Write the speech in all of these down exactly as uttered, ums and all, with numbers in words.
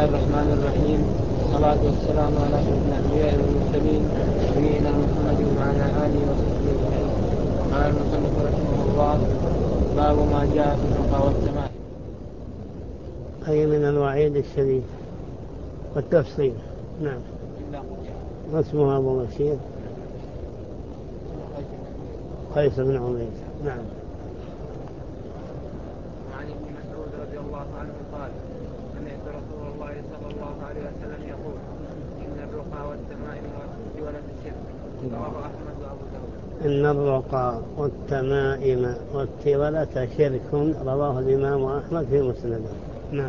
الله الرحمن الرحيم، والصلاة والسلام على أشرف الأنبياء والمرسلين نبينا محمد وعلى آله وصحبه أجمعين. قال المصنف رحمه الله: باب ما جاء في الرقى والتمائم. أي من الوعيد الشديد والتفصيل. نعم. اسمه أبو بشير قيس بن عمير. نعم. وعن ابن مسعود رضي الله عنه قال: سمعت رسول الله صلى الله عليه وسلم يقول: إن الرقى والتمائم والتولة الشرك. رواه أحمد وأبو داود. إن الرقى والتمائم والتولة شرك. رواه الإمام أحمد في مسنده. نعم.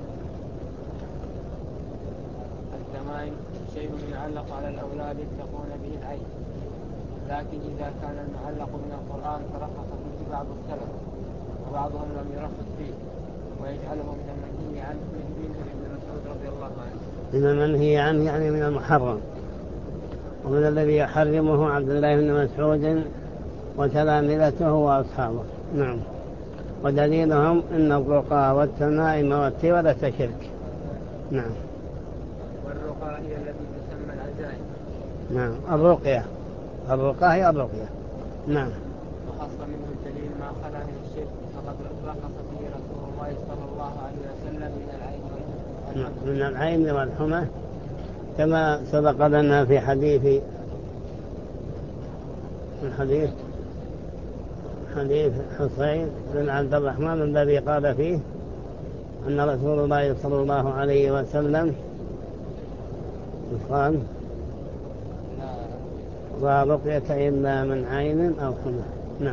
التمائم شيء يعلق على الأولاد يتقون به العين، لكن إذا كان المعلق من القرآن فرخص فيه بعض السلف، وبعضهم لم يرخص فيه ويجعله من المنهي عنه منه ابن مسعود رضي الله عنه. من المنهي عنه يعني من المحرم، ومن الذي يحرمه عبد الله بن مسعود وتلامذته وأصحابه. نعم. ودليلهم إن الرقى والتمائم والتولة شرك. نعم. والرقى هي التي تسمى العزائم. نعم. الرقية الرقى هي الرقية. نعم. وخص منه الدليل ما خلا من الشرك، فقد رخص فيه رسول الله صلى الله عليه وسلم من العين والحمى. من العين والحمى كما سبق لنا في حديث الحديث حديث حسين بن عبد الرحمن الذي قال فيه أن رسول الله صلى الله عليه وسلم قال: لا رقية إلا من عين أو حمى. نعم.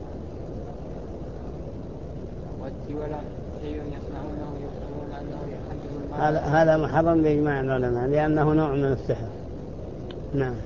والتولة شيء يصنعونه يزعمون أنه يحجب المال. هذا هذا محرم بإجماع العلماء لأنه نوع من السحر. نعم.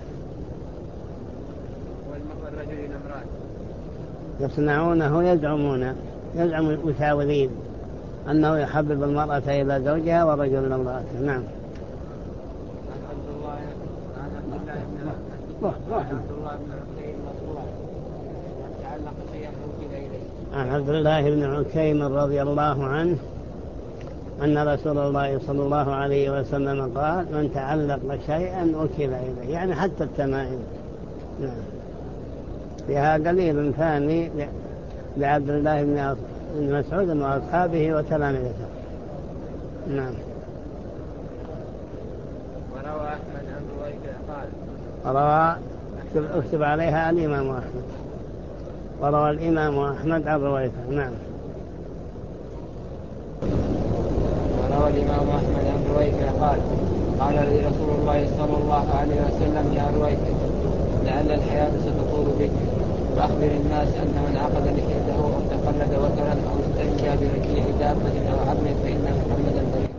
والرجل الأمران يصنعونه يزعمون يزعم المشاورين أنه يحبب المرأة إلى زوجها والرجل إلى امرأته. نعم. عن عبد الله عن عبد الله بن عبد الله بن عكيم مرفوعا: من تعلق شيئا وكل إليه. عن عبد الله بن عكيم رضي الله عنه أن رسول الله صلى الله عليه وسلم قال: من تعلق شيئا وكل إليه، يعني حتى التمائم. نعم. فيها دليل ثاني لعبد الله بن مسعود وأصحابه وتلامذته. نعم. وروى أحمد عن رويفع قال: روى اكتب عليها الإمام أحمد. وروى الإمام أحمد عن رويفع. نعم. وروى الإمام أحمد عن رويفع قال: قال لي رسول الله صلى الله عليه وسلم: يا رويفع، لعل الحياة ستطول بك، فأخبر الناس أن من عقد لحيته أو تقلد وترا أو استنجى برجيع دابة أو عظم فإن محمدا بريء.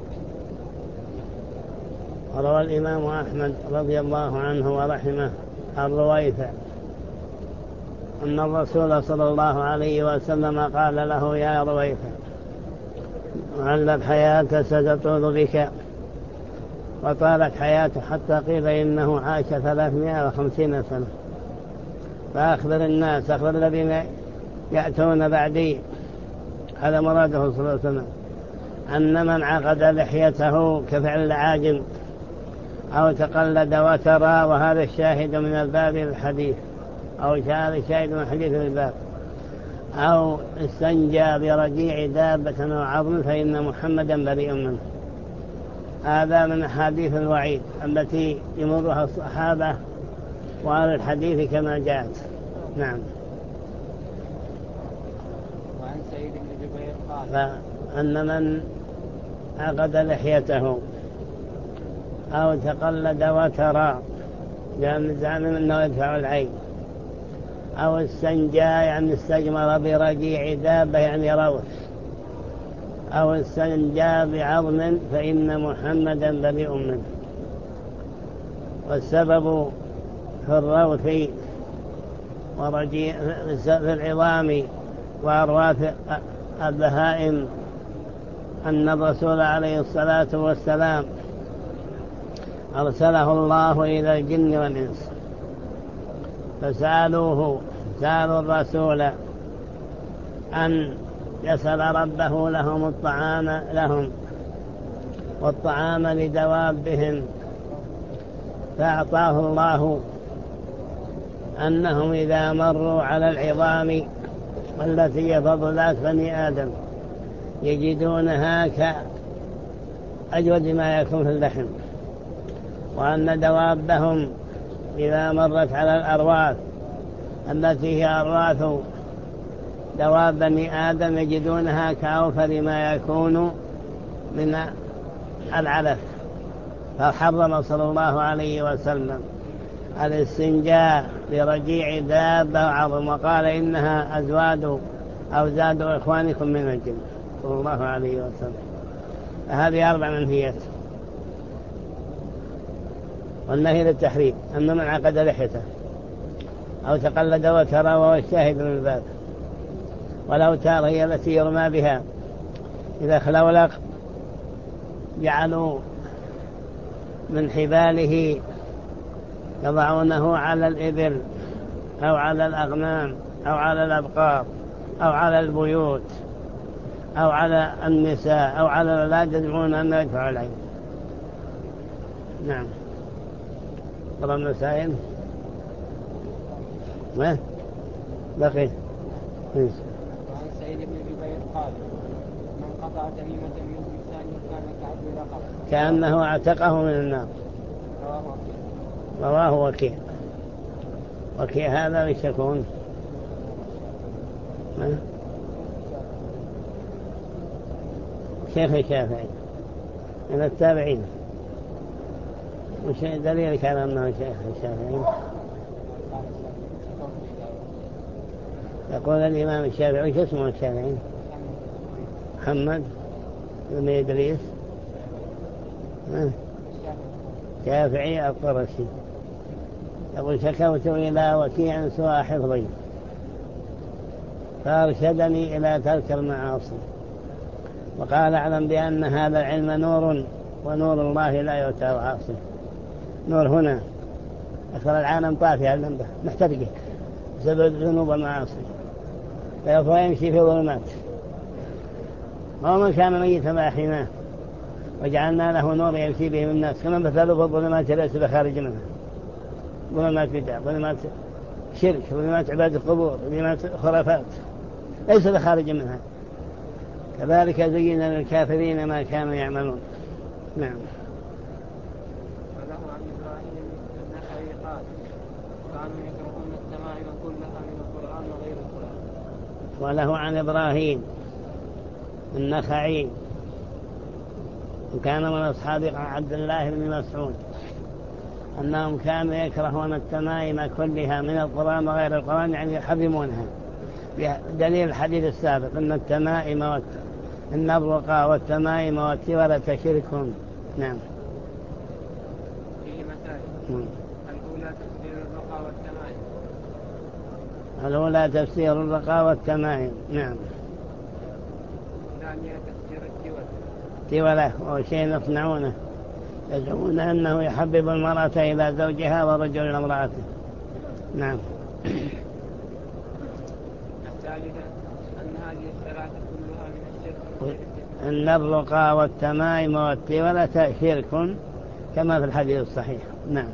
وروى الإمام أحمد رضي الله عنه ورحمه عن رويفع أن الرسول صلى الله عليه وسلم قال له: يا رويفع، لعل الحياة ستطول بك. وطالت حياته حتى قيل إنه عاش ثلاثمائة وخمسين سنة. فأخبر الناس، أخبر الذين يأتون بعدي، هذا مراده صلى الله عليه وسلم، أن من عقد لحيته كفعل العاجم أو تقلد وترى، وهذا الشاهد من الباب الحديث، أو هذا الشاهد من حديث الباب، أو استنجى برجيع دابة أو عظم فإن محمدا بريء منه. هذا من حديث الوعيد التي يمرها الصحابة وأهل الحديث كما جاءت. نعم. وعن سعيد بن جبير قال: فأن من عقد لحيته أو تقلد وترى لأن زعم أنه يدفع العين، أو استنجى يعني استجمر برجيع دابة يعني روث، أو استنجى بعظم فإن محمدا بريء منه. والسبب في الروث ورجيع في العظام وأرواث البهائم أن الرسول عليه الصلاة والسلام أرسله الله إلى الجن والإنس، فسألوه سألوا الرسول أن يسأل ربه لهم الطعام لهم والطعام لدوابهم، فأعطاه الله أنهم إذا مروا على العظام التي هي فضلات بني آدم يجدونها كأجود ما يكون في اللحم، وأن دوابهم إذا مرت على الأرواث التي هي أرواث دواب بني آدم يجدونها كأوفر ما يكون من العلف، فحرم صلى الله عليه وسلم الاستنجاء برجيع دابة وعظم، وقال إنها أزواد أو زاد إخوانكم من الجن صلى الله عليه وسلم. هذه أربع منهيات. والنهي للتحريم أما من عقد لحيته أو تقلد وترى وهو الشاهد من الباب. والأوتار هي التي يرمى بها، إذا خلولق جعلوا من حباله يضعونه على الإبل أو على الأغنام أو على الأبقار أو على البيوت أو على النساء أو على الأولاد، يدعون أن يدفعوا العين. نعم. طبعا مسائل ما بقي. وعن سعيد بن جبير قال: من قطع تميمة من إنسان كان كعدل رقبة كأنه اعتقه من النار. رواه وكيع. وكيع هذا وش يكون؟ شيخ الشافعي من التابعين. وش دليلك على أنه شيخ الشافعي؟ يقول الإمام الشافعي وش اسمه الشافعي؟ محمد بن إدريس شافعي القرشي. يقول: شكوت إلى وكيع سوء حفظي فأرشدني إلى ترك المعاصي، وقال: أعلم بأن هذا العلم نور، ونور الله لا يؤتى عاصي. نور هنا أكثر العالم طافي اللمبة محترقة بسبب الذنوب والمعاصي، فيفضل يمشي في ظلمات. ومن كان ميتا فأحييناه وجعلنا له نور يمشي به الناس، كما مثله في الظلمات ليس بخارج منها. ظلمات بدع، ظلمات شرك، ظلمات عبادة القبور، ظلمات خرافات، ليس بخارج منها. كذلك زين للكافرين ما كانوا يعملون. نعم. وله عن إبراهيم النخعي قال: كانوا يكرهون التمائم كلها من القرآن وغير القرآن. وله عن إبراهيم النخعي وكان من أصحاب عبد الله بن مسعود أنهم كانوا يكرهون التمائم كلها من القرآن وغير القرآن، يعني يحرمونها، بدليل الحديث السابق أن التمائم والنبرق والتمائم والتولة شرك. نعم. فيه مسائل. الأولى تفسير الرقى والتمائم. الأولى تفسير الرقى والتمائم. نعم. الثانية تفسير التولة. تولة هو شيء يصنعونه، يزعمون أنه يحبب المرأة إلى زوجها والرجل إلى امرأته. نعم. الثالثة أن هذه الثلاثة كلها من الشرك. النبرق والتمائم والتولة شرك كما في الحديث الصحيح. نعم.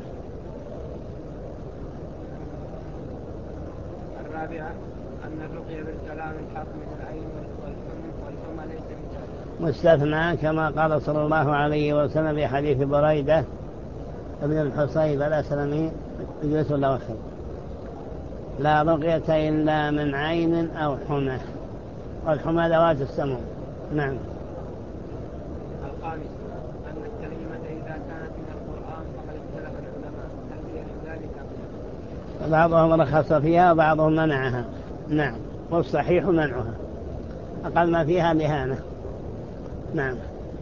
الرابعة أن الرقية بالكلام الحق من العين والحمى ليس من ذلك، مستثنى كما قال صلى الله عليه وسلم في حديث بريدة ابن الحصيب الأسلمي: اجلس الله وخير، لا رقية إلا من عين أو حمى، والحمى ذوات السموم. نعم. الخامس أن التميمة إذا كانت من القرآن فقد اختلف العلماء هل هي من ذلك أم لا. بعضهم رخص فيها وبعضهم منعها. نعم. والصحيح منعها، أقل ما فيها لهانة. نعم.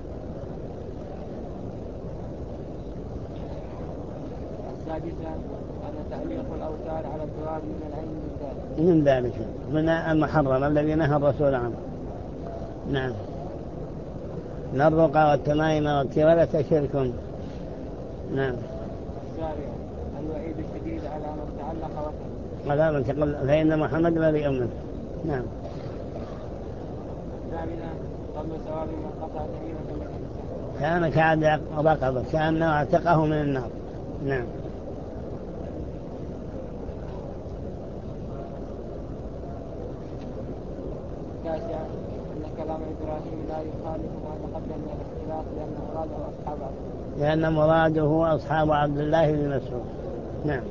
السادسة أن تعليق الأوتار على الدواب من العين من ذلك من ذلك من المحرم الذي نهى الرسول عنه. نعم. الرقى والتمائم والتولة شرك. نعم. السابعة الوعيد الشديد على من تعلق وكذا، على من تقل فإن محمد بريء منه. نعم. الثامنة قبل ثواب من قطع تميمة من الإنسان. كان كعد رقبة كأنه اعتقه من النار. نعم. تاسعا أن كلام إبراهيم لا يخالف ما تقدم من الاختلاف لأن مراده أصحاب عبد الله لأن مراده أصحاب عبد الله بن مسعود. نعم.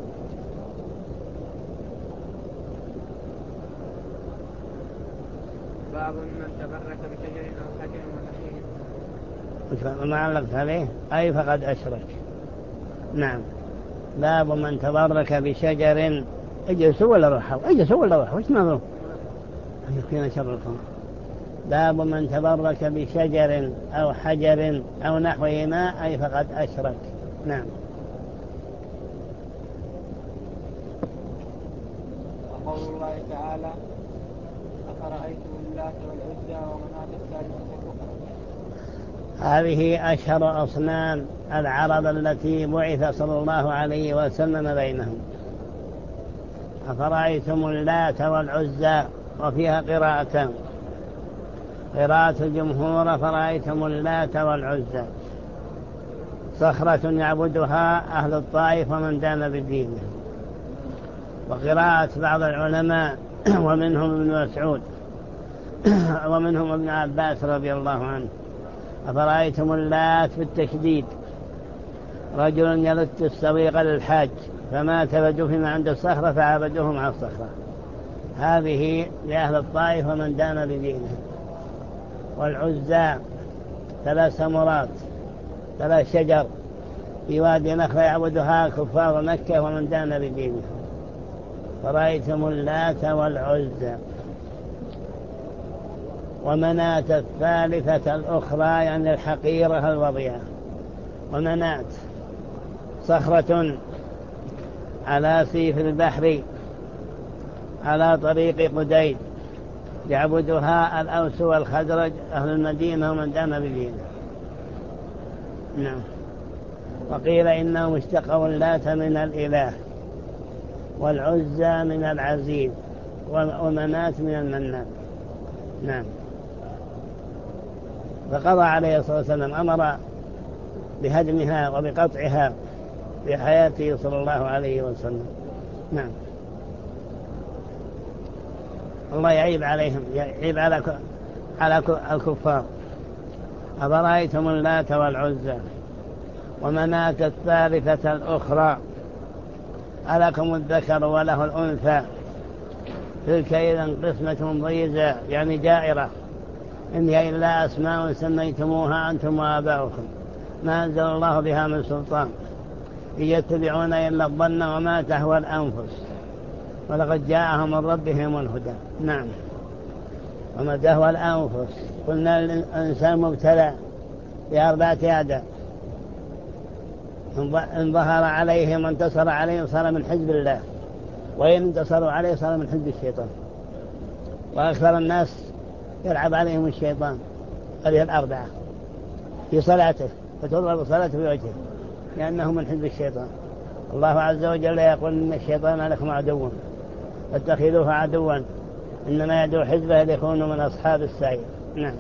باب من تبرك بشجر أو حجر ونحوه. ما علقت عليه أي فقد أشرك. نعم. باب من تبرك بشجر. اجلسوا ولا روحوا اجلسوا ولا روحوا وش نظروا يكفينا شر الخمر. باب من تبرك بشجر أو حجر أو نحوهما أي فقد أشرك. نعم. وقول الله تعالى أفرأيتم اللات والعزى ومناة الثالثة الأخرى. هذه أشهر أصنام العرب التي بعث صلى الله عليه وسلم بينهم. أفرأيتم اللات والعزى وفيها قراءتان. قراءة الجمهور فرأيتم اللات والعزى صخرة يعبدها أهل الطائف ومن دان بدينه. وقراءة بعض العلماء ومنهم ابن مسعود ومنهم ابن عباس رضي الله عنه أفرأيتم اللات بالتشديد رجل يلت السويق للحاج فمات فدفن عند الصخرة فعبدوه مع الصخرة. هذه لأهل الطائف ومن دان بدينه. والعزى ثلاث سمرات ثلاث شجر في وادي نخلة يعبدها كفار مكة ومن دان بدينه. فرأيتم اللات والعزى. ومناة الثالثة الأخرى يعني الحقيرة الوضيعة. ومناة صخرة على سيف البحر على طريق قديد يعبدها الأوس والخزرج أهل المدينة ومن دان بدينه. نعم. وقيل إنهم اشتقوا اللات من الإله والعزى من العزيز ومناة من المنان. نعم. فقضى عليه الصلاة والسلام أمر بهدمها وبقطعها في حياته صلى الله عليه وسلم. نعم. الله يعيب عليهم يعيب على على الكفار. أفرأيتم اللات والعزى ومناة الثالثة الأخرى ألكم الذكر وله الأنثى تلك إذا قسمة ضيزى يعني جائرة إن هي إلا أسماء سميتموها أنتم وآباؤكم ما أنزل الله بها من سلطان إن يتبعون إلا الظن وما تهوى الأنفس ولقد جاءهم من ربهم الهدى. نعم. وما تهوى الأنفس قلنا الإنسان مبتلى بأربعة أعداء إن ظهر عليهم وانتصر عليهم صار من حزب الله وإن انتصروا عليه صار من حزب الشيطان. وأكثر الناس يلعب عليهم الشيطان هذه الأربعة في صلاته فتضرب صلاته في وجهه لأنه من حزب الشيطان. الله عز وجل يقول إن الشيطان لكم عدو فاتخذوه عدوا إنما يدعو حزبه ليكونوا من أصحاب السعير. نعم.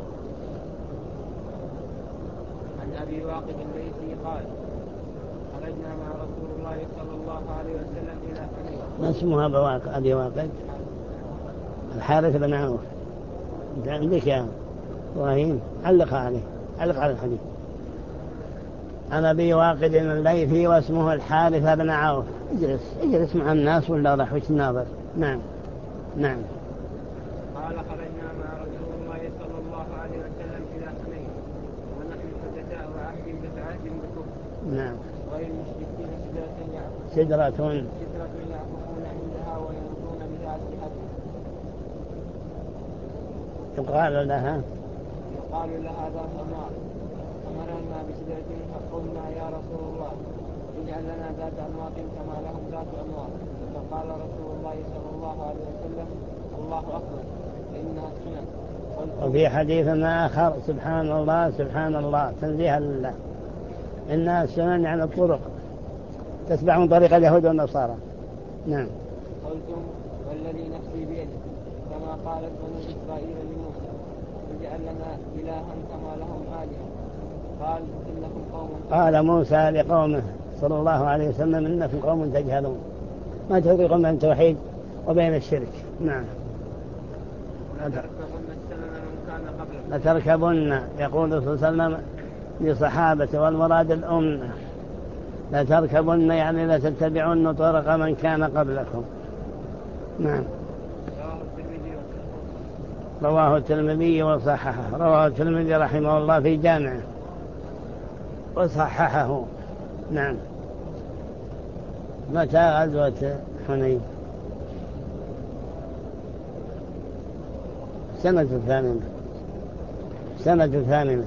عن أبي واقد الليثي قال خرجنا مع رسول الله صلى الله عليه وسلم إلى حنين. ما اسمها بواقد أبي واقد؟ الحارث بن عوف. أنت عندك يا إبراهيم علق عليه علق على الحديث. عن أبي واقد الليثي واسمه الحارث بن عوف. اجلس اجلس مع الناس ولا راح وش الناظر. نعم. نعم. قال خرجنا مع رسول الله صلى الله عليه وسلم إلى حنين ونحن حدثاء عهد بعهد بكفر. نعم. وللمشركين سدرة يعكفون سدرة سدرة يعكفون عندها وينظرون بها أسلحتهم. يقال لها يقال لها ذات أنوار. أمرنا بسدرة فقلنا يا رسول الله اجعل لنا ذات أنواط كما لهم ذات أنوار. فقال رسول الله صلى الله عليه وسلم الله أكبر إنها السنن. وفي حديث آخر سبحان الله سبحان الله تنزيها لله إنها السنن يعني الطرق تتبعون طريق اليهود والنصارى. نعم. قلتم والذي نفسي بيده كما قالت بنو إسرائيل لموسى إذ اجعل لنا إلها كما لهم آلهة قال إنكم قوم قال موسى لقومه صلى الله عليه وسلم إنكم قوم تجهلون ما تفرقون بين التوحيد وبين الشرك. نعم. لتركبن يقول صلى الله عليه وسلم لصحابته والمراد الأمة لتركبن يعني لتتبعن طرق من كان قبلكم. نعم. رواه الترمذي وصححه. رواه الترمذي رحمه الله في جامعه وصححه. نعم. متى غزوة حنين؟ سنة الثامنة. سنة الثامنة.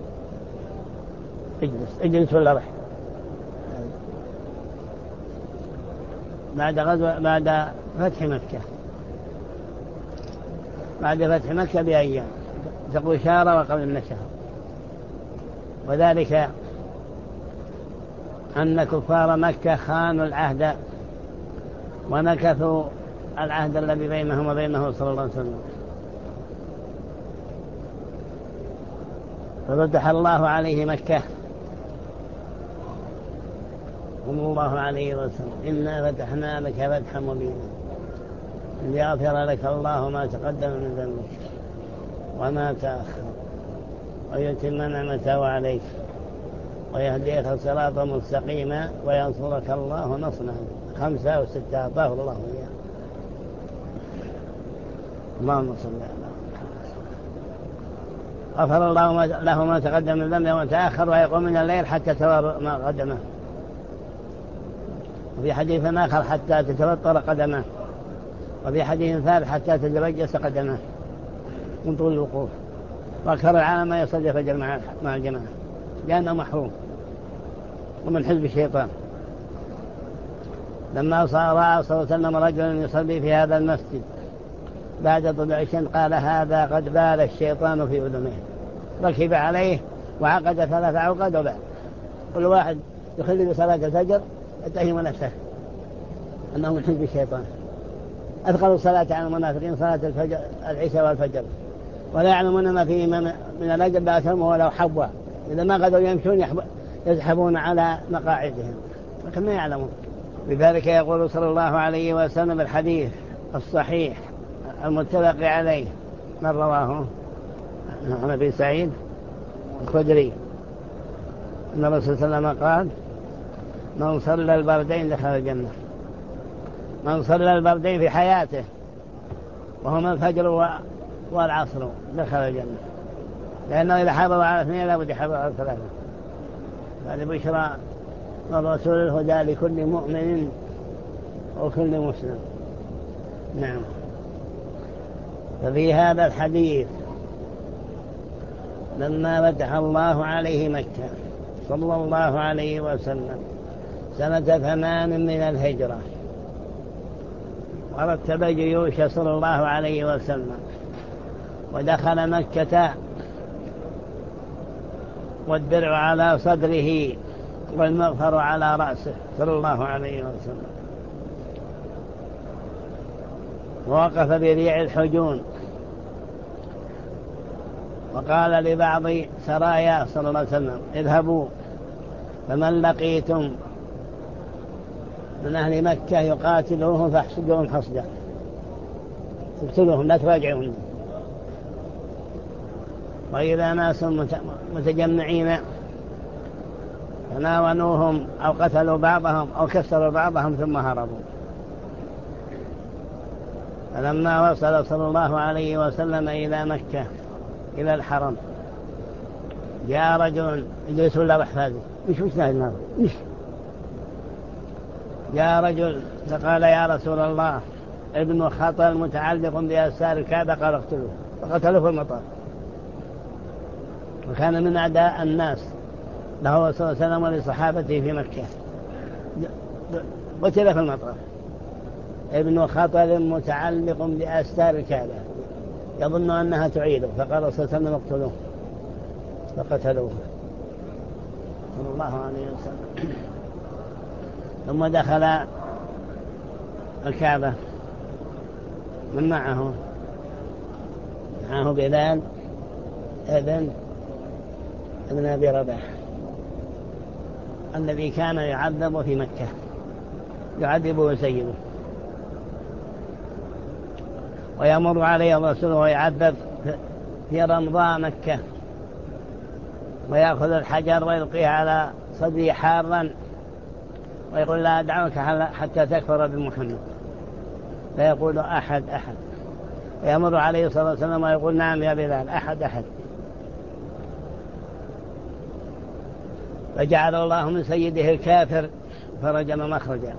اجلس اجلس ولا رح بعد غزوة بعد فتح مكة. بعد فتح مكة بأيام تقول شهر وقبل النشهر. وذلك أن كفار مكة خانوا العهد ونكثوا العهد الذي بينهم وبينه صلى الله عليه وسلم. ففتح الله عليه مكة صلى الله عليه وسلم إنا فتحنا لك فتحا مبينا ليغفر لك الله ما تقدم من ذنبك وما تأخر ويتم نعمته عليك ويهديك صراطا مستقيما وينصرك الله نصرا. خمسة وستة أعطاه الله إياه. اللهم صل على غفر الله له ما تقدم من ذنبه وما تأخر ويقوم من الليل حتى ترى ما قدمه. وفي حديث آخر حتى تتوتر قدمه. وفي حديث ثالث حتى تتبجس قدمه من طول الوقوف. وأكثر العالم ما يصلي فجر مع الجماعة لأنه محروم ومن حزب الشيطان. لما رأى صلى الله عليه وسلم رجلا يصلي في هذا المسجد بعد طلوع الشمس قال هذا قد بال الشيطان في أذنه. ركب عليه وعقد ثلاث عقد وبال. كل واحد يخلي بصلاة الفجر يتهم نفسه أنه من حزب الشيطان. أثقل صلاة على المنافقين صلاة الفجر العشاء والفجر ولا يعلمون ما فيه من الأجر بأسهم ولو حبوا إذا ما قدروا يمشون يزحفون على مقاعدهم لكن ما يعلمون. لذلك يقول صلى الله عليه وسلم الحديث الصحيح المتفق عليه من رواه عن أبي سعيد الخدري أن الرسول صلى الله عليه وسلم قال من صلى البردين دخل الجنة. من صلى البردين في حياته وهما الفجر والعصر دخل الجنة لأنه إذا حافظ على اثنين لا بد يحافظ على ثلاثة. هذا بشرى والرسول الهدى لكل مؤمن وكل مسلم. نعم. ففي هذا الحديث لما فتح الله عليه مكة صلى الله عليه وسلم سنة ثمان من الهجرة ورتب جيوش صلى الله عليه وسلم ودخل مكة والدرع على صدره والمغفر على رأسه صلى الله عليه وسلم. ووقف بريع الحجون وقال لبعض سرايا صلى الله عليه وسلم اذهبوا فمن لقيتم من أهل مكة يقاتلوهم فاحصدوهم حصدا اقتلوهم لا تراجعون. وإذا ناس متجمعين فناونوهم أو قتلوا بعضهم أو كسروا بعضهم ثم هربوا. فلما وصل صلى الله عليه وسلم إلى مكة إلى الحرم جاء رجل يجلس ولا بحفاظه مش مش ناهي النار مش جاء رجل فقال يا رسول الله ابن خطل متعلق بأسار الكعبة قال اقتلوه فقتلوه في المطار. وكان من أعداء الناس له صلى الله عليه وسلم ولصحابته في مكة قتل في المطار. ابن خطل متعلق بأستار الكعبة يظن أنها تعيده فقال صلى الله عليه وسلم اقتلوه فقتلوه صلى الله عليه وسلم. ثم دخل الكعبة من معه معه بلال ابن ابن أبي رباح الذي كان يعذب في مكة، يعذبه سيده، ويمر عليه الرسول ويعذب في رمضاء مكة، ويأخذ الحجر ويلقيه على صدره حارا ويقول لا أدعوك حتى تكفر بمحمد، فيقول أحد أحد، ويمر عليه الصلاة والسلام ويقول نعم يا بلال أحد أحد، فجعل الله من سيده الكافر فرجم مخرجا.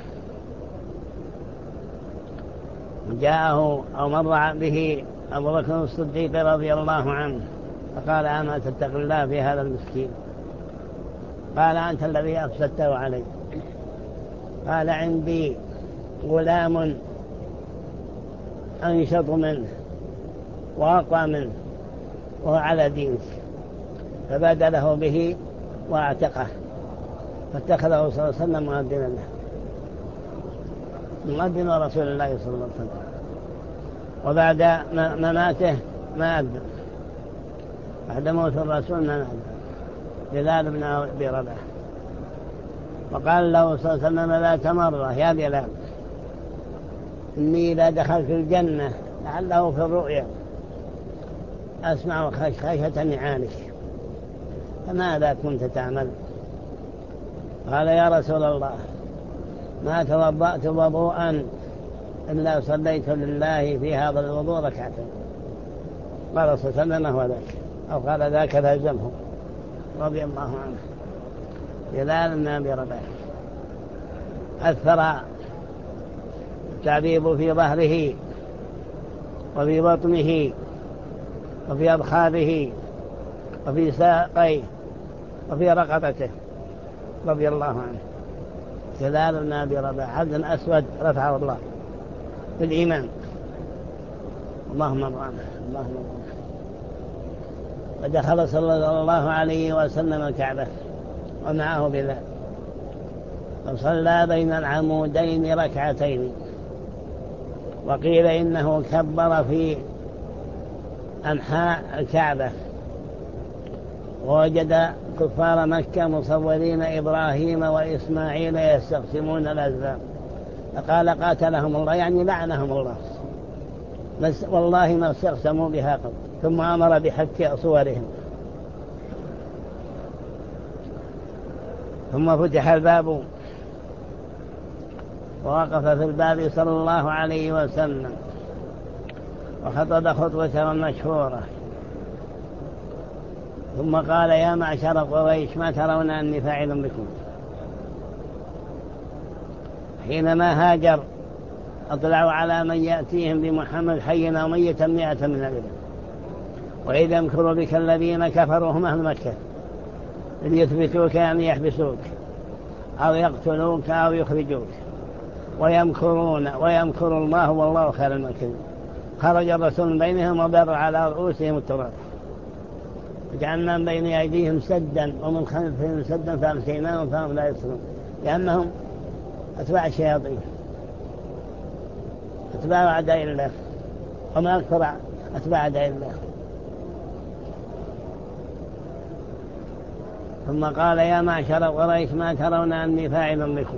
جاءه أو مر به أبو بكر الصديق رضي الله عنه فقال أما تتق الله في هذا المسكين؟ قال أنت الذي أفسدته علي. قال عندي غلام أنشط منه وأقوى منه وهو على دينك، فبادله به واعتقه، فاتخذه صلى الله عليه وسلم مؤذنا له، مؤذن رسول الله صلى الله عليه وسلم. وبعد مماته ما أذن، بعد موت الرسول ما أذن بلال بن أبي رباح، وقال له صلى الله عليه وسلم لا تمر يا بلال إني إذا دخلت الجنة لعله في الرؤيا أسمع خشخشة نعالك، فماذا كنت تعمل؟ قال يا رسول الله ما توضأت وضوءا إلا صليت لله في هذا الوضوء ركعتين. قال صلى الله عليه وسلم هو ذاك، أو قال ذاك فالزمه، رضي الله عنه. بلال بن أبي رباح أثر التعذيب في ظهره وفي بطنه وفي أبخاذه وفي ساقيه وفي رقبته، رضي الله عنه. بلال بن أبي رباح عبد أسود رفعه الله بالإيمان، اللهم ارحمه اللهم ارحمه. ودخل صلى الله عليه وسلم الكعبة ومعه بلال، فصلى بين العمودين ركعتين، وقيل إنه كبر في أنحاء الكعبة، ووجد كفار مكة مصورين إبراهيم وإسماعيل يستقسمون الأزلام، فقال قاتلهم الله، يعني لعنهم الله، بس والله ما استقسموا بها قبل. ثم أمر بحك صورهم، ثم فتح الباب ووقف في الباب صلى الله عليه وسلم وخطب خطبة مشهورة، ثم قال يا معشر قريش ما ترون أني فاعل بكم؟ حينما هاجر أطلعوا على من يأتيهم بمحمد حيا وميتا مئة من الإبل، وإذ يمكر بك الذين كفروا هم أهل مكة ليثبتوك يعني يحبسوك أو يقتلوك أو يخرجوك، ويمكرون ويمكر الله والله خير الماكرين. خرج الرسول من بينهم وبر على رؤوسهم التراب، وجعلنا من بين أيديهم سدا ومن خلفهم سدا فأغشيناهم فهم لا يبصرون، لأنهم أتباع الشياطين، أتباع أعداء الله، وما أكثر أتباع أعداء الله. ثم قال يا معشر قريش ما ترون أني فاعل بكم؟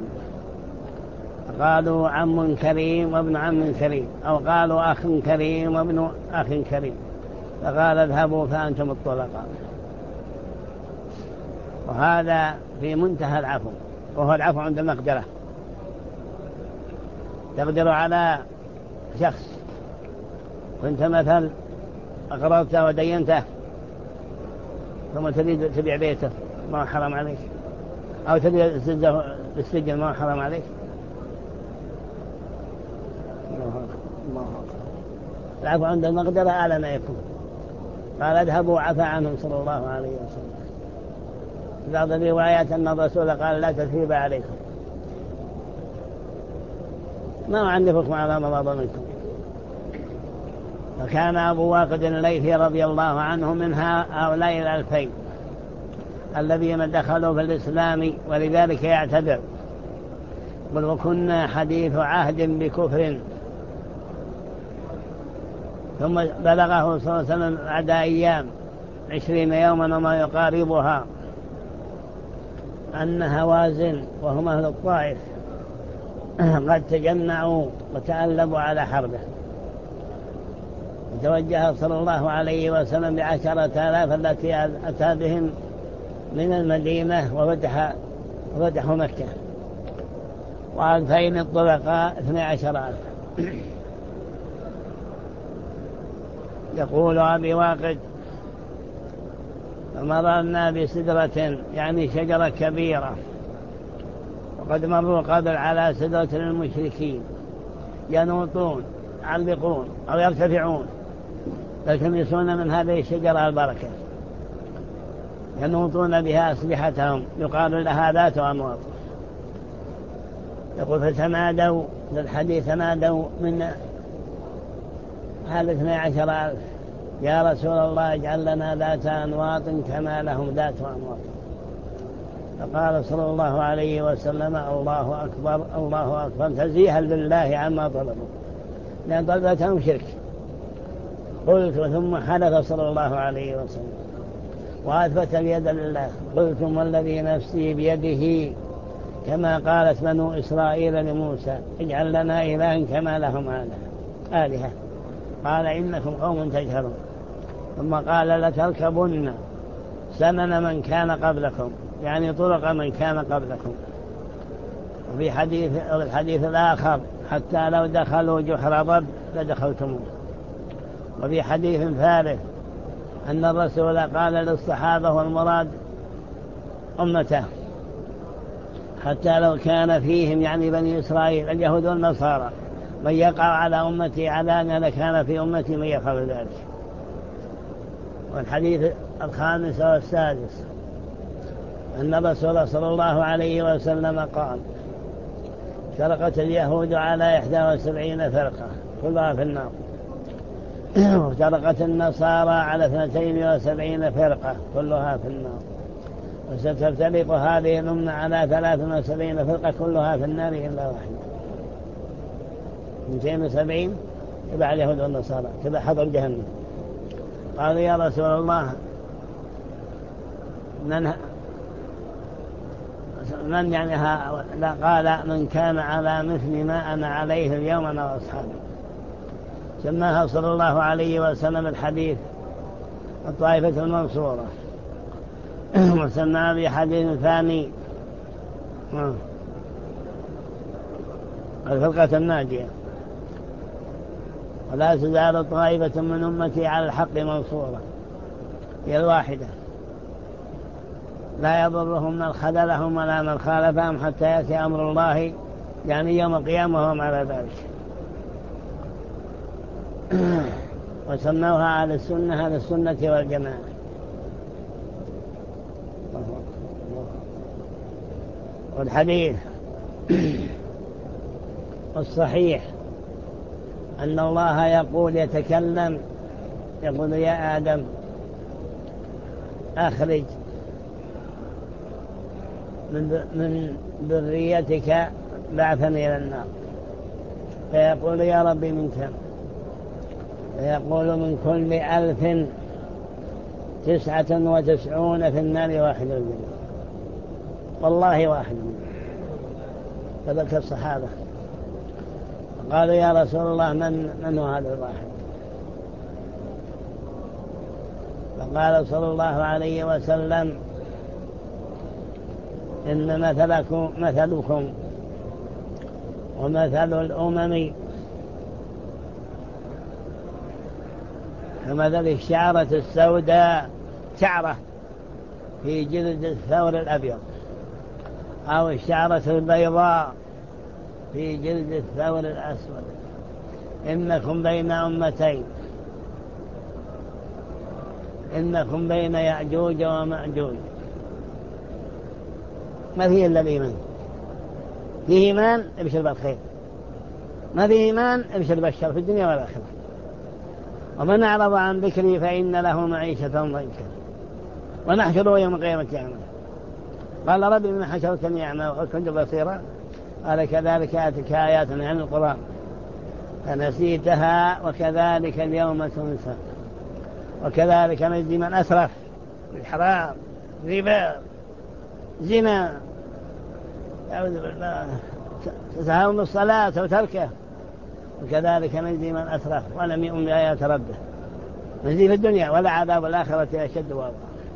قالوا عم كريم وابن عم كريم، أو قالوا أخ كريم وابن أخ كريم، فقال اذهبوا فأنتم الطلقاء. وهذا في منتهى العفو، وهو العفو عند المقدرة. تقدر على شخص كنت مثل أقررته ودينته ثم تريد تبيع بيته، ما حرم عليك، أو تبيع السجن، ما حرم عليك. العفو عند المقدرة أعلى ما يكون. قال اذهبوا عفى عنهم صلى الله عليه وسلم. بعض الروايات أن الرسول قال لا تثريب عليكم، ما أعنفكم على ما مضى منكم. فكان أبو واقد الليثي رضي الله عنه من هؤلاء الألفين الذين دخلوا في الإسلام، ولذلك يعتبر قل وكنا حديث عهد بكفر. ثم بلغه صلى الله عليه وسلم بعد أيام عشرين يوما وما يقاربها أن هوازن وهم أهل الطائف قد تجمعوا وتألبوا على حربه، وتوجه صلى الله عليه وسلم بعشرة آلاف التي أتى بهم من المدينة وفتح وفتحوا مكة، وألفين الطلقاء اثني عشر ألف. يقول أبي واقد: فمررنا بسدرة يعني شجرة كبيرة، وقد مروا قبل على سدرة المشركين ينوطون يعلقون أو يرتفعون يلتمسون من هذه الشجرة البركة، ينوطون بها أسلحتهم يقال لها ذات أنواط. يقول فتمادوا للحديث تمادوا من هذا اثني عشر ألف: يا رسول الله اجعل لنا ذات أنواط كما لهم ذات أنواط. فقال صلى الله عليه وسلم: الله أكبر الله أكبر، تزيها لله عما طلبوا، لأن طلبتهم شرك. قلت ثم حلف صلى الله عليه وسلم وأثبت اليد لله: قلتم والذي نفسي بيده كما قالت بنو إسرائيل لموسى اجعل لنا إلها كما لهم آلهة. قال إنكم قوم تجهلون. ثم قال لتركبن سنن من كان قبلكم، يعني طرق من كان قبلكم. وفي حديث الحديث الآخر: حتى لو دخلوا جحر ضب لدخلتموه. وفي حديث ثالث أن الرسول قال للصحابة والمراد أمته: حتى لو كان فيهم يعني بني إسرائيل اليهود والنصارى من يقع على أمتي عذابا لكان في أمتي من يفعل ذلك. والحديث الخامس والسادس أن الرسول صلى الله عليه وسلم قال: فرقت اليهود على إحدى وسبعين فرقة كلها في النار، وفرقت النصارى على اثنتين وسبعين فرقة كلها في النار، وستفترق هذه الأمة على ثلاث وسبعين فرقة كلها في النار إلا واحدة. اثنتين وسبعين تبع اليهود والنصارى كذا حضر جهنم. قالوا: يا رسول الله من من يعني لا؟ قال: من كان على مثل ما أنا عليه اليوم أنا وأصحابي. سماها صلى الله عليه وسلم الحديث الطائفة المنصورة، وسماها بحديث ثاني الفرقة الناجية. ولا تزال طائفة من أمتي على الحق منصورة، هي الواحدة، لا يضرهم من خذلهم ولا من خالفهم حتى يأتي أمر الله، يعني يوم القيامة وهم على ذلك. وسموها على السنة على السنة والجماعة. والحديث الصحيح أن الله يقول يتكلم يقول: يا آدم أخرج من ذريتك بعثا إلى النار. فيقول: يا ربي من كم؟ فيقول: من كل ألف تسعة وتسعون في النار واحد الجنة. والله واحد منه. فذكر الصحابة قالوا: يا رسول الله من, من هو هذا الواحد؟ فقال صلى الله عليه وسلم: إن مثلكم مثلكم ومثل الأمم كمثل الشعرة السوداء، شعرة في جلد الثور الأبيض، أو الشعرة البيضاء في جلد الثور الأسود. إنكم بين أمتين، إنكم بين يأجوج ومأجوج. ما فيه إلا الإيمان. فيه إيمان ابشر بالخير، ما فيه إيمان ابشر بالشر في الدنيا والآخرة. ومن أعرض عن ذكري فإن له معيشة ضنكا ونحشره يوم القيامة أعمى. قال: ربي من حشرتني أعمى وقد كنت بصيرا؟ قال: كذلك آتك آياتنا عن القرآن فنسيتها وكذلك اليوم تنسى. وكذلك نجزي من أسرف بالحرام، ربا، زنا، أعوذ بالله، تساهل الصلاة وتركه، وكذلك نجزي من أسرف ولم يؤمن بآيات ربه، نجزي في الدنيا ولا عذاب الآخرة أشد وأبقى.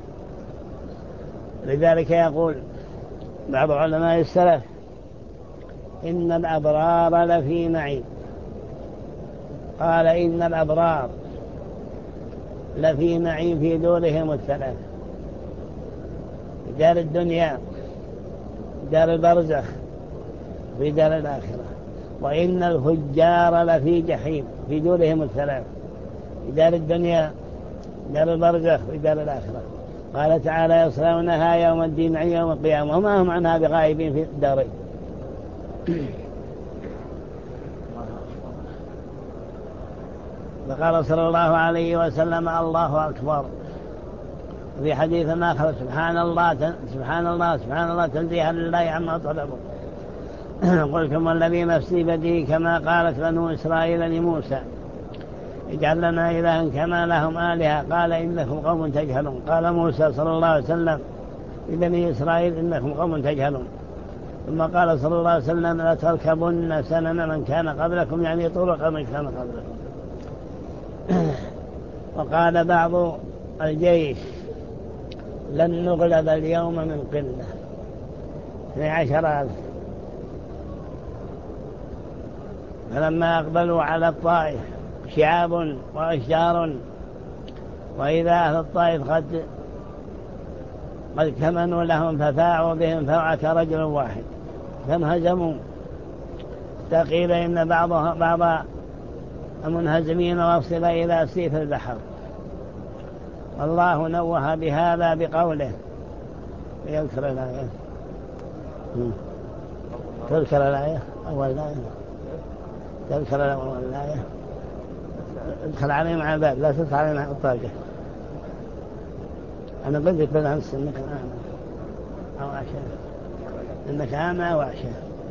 لذلك يقول بعض علماء السلف إن الأبرار لفي نعيم، قال إن الأبرار لفي نعيم في دورهم الثلاث، في دار الدنيا، دار البرزخ، في دار الآخرة، وإن الفجار لفي جحيم في دورهم الثلاث، في دار الدنيا، دار البرزخ، في دار الآخرة. قال تعالى يصلونها يوم الدين عن يوم القيامة وما هم عنها بغائبين في الدارين. وقال صلى الله عليه وسلم الله أكبر في حديث آخر سبحان الله سبحان الله سبحان الله تنزيها لله عما طلبوا. قلتم والذي نفسي بيده كما قالت بنو إسرائيل لموسى اجعل لنا إلها كما لهم آلهة قال إنكم قوم تجهلون. قال موسى صلى الله عليه وسلم لبني إسرائيل إنكم قوم تجهلون. ثم قال صلى الله عليه وسلم لا تركبن سنن من كان قبلكم، يعني طرق من كان قبلكم. وقال بعض الجيش لن نغلب اليوم من قلة، اثني عشر ألف. فلما أقبلوا على الطائف شعاب وأشجار، وإذا أهل الطائف قد قد كمنوا لهم ففاعوا بهم فوعة رجل واحد فانهزموا. فقيل إن بعض بعض المنهزمين وصل إلى سيف البحر. الله نوه بهذا بقوله يذكر الآية، تذكر الآية أول الآية، تذكر أول الآية، ادخل عليه مع الباب لا تدخل عليه مع الطاقة. أنا قلت بالأمس إنك أعمى أو أعشى، إنك أعمى وأعشى.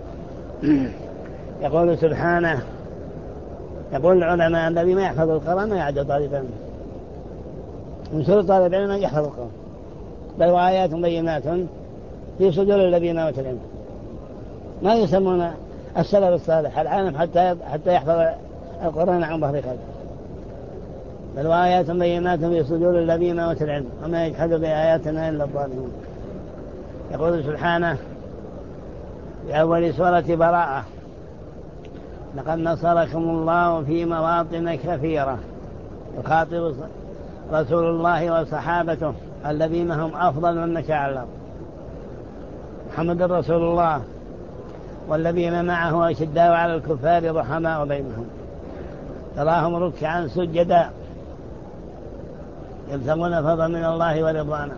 يقول سبحانه، يقول العلماء الذي ما يحفظ القرآن ما يعد طالب علم. من سورة طالب علم أن يحفظ القرآن، بل وآيات بينات في صدور الذين أوتوا العلم. ما يسمون السلف الصالح العالم حتى حتى يحفظ القرآن عن ظهر قلب، بل وآيات بينات في صدور الذين أوتوا العلم وما يجحد بآياتنا إلا الظالمون. يقول سبحانه في أول سورة براءة لقد نصركم الله في مواطن كثيرة، يخاطب رسول الله وصحابته الذين هم أفضل من نشاء على الأرض، محمد رسول الله والذين معه أشداء على الكفار رحماء بينهم، تراهم ركعا سجدا يبتغون فضلا من الله ورضوانا،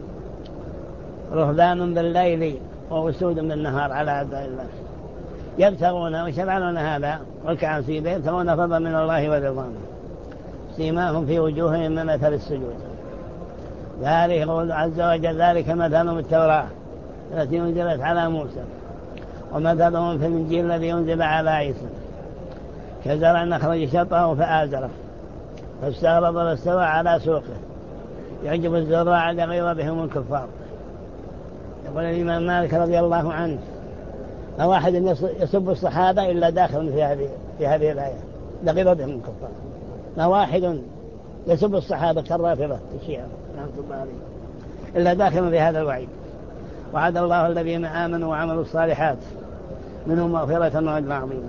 رهبان بالليل وأسود بالنهار على أعداء الله، يبتغون ويشفعون هذا ركعا سجدا يبتغون فضلا من الله ورضوانا، سيماهم في وجوههم من أثر السجود. ذلك يقول عز وجل ذلك مثلهم التوراة التي أنزلت على موسى ومثلهم في الإنجيل الذي أنزل على عيسى كزرع أخرج شطأه فآزره فاستغلظ فاستوى على سوقه يعجب الزراع ليغيظ بهم الكفار. يقول الإمام مالك رضي الله عنه ما واحد يسب الصحابة إلا داخل في هذه في هذه الآية ليغيظ بهم الكفار. ما واحد يسب الصحابة كالرافضة الشيعة رحمة الله عليه إلا داخل في هذا الوعيد. وعد الله الذين آمنوا وعملوا الصالحات منهم مغفرة وأجرا عظيما.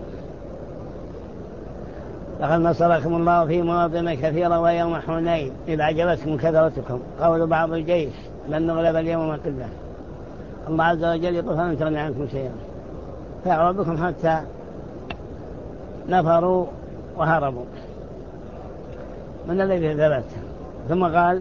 لقد نصركم الله في مواطن كثيرة ويوم حنين إذ أعجبتكم كثرتكم قول بعض الجيش لن نغلب اليوم من قلة. الله عز وجل يقول فلن تغني عنكم شيئا فأعرضكم حتى نفروا وهربوا من الذي ثبت. ثم قال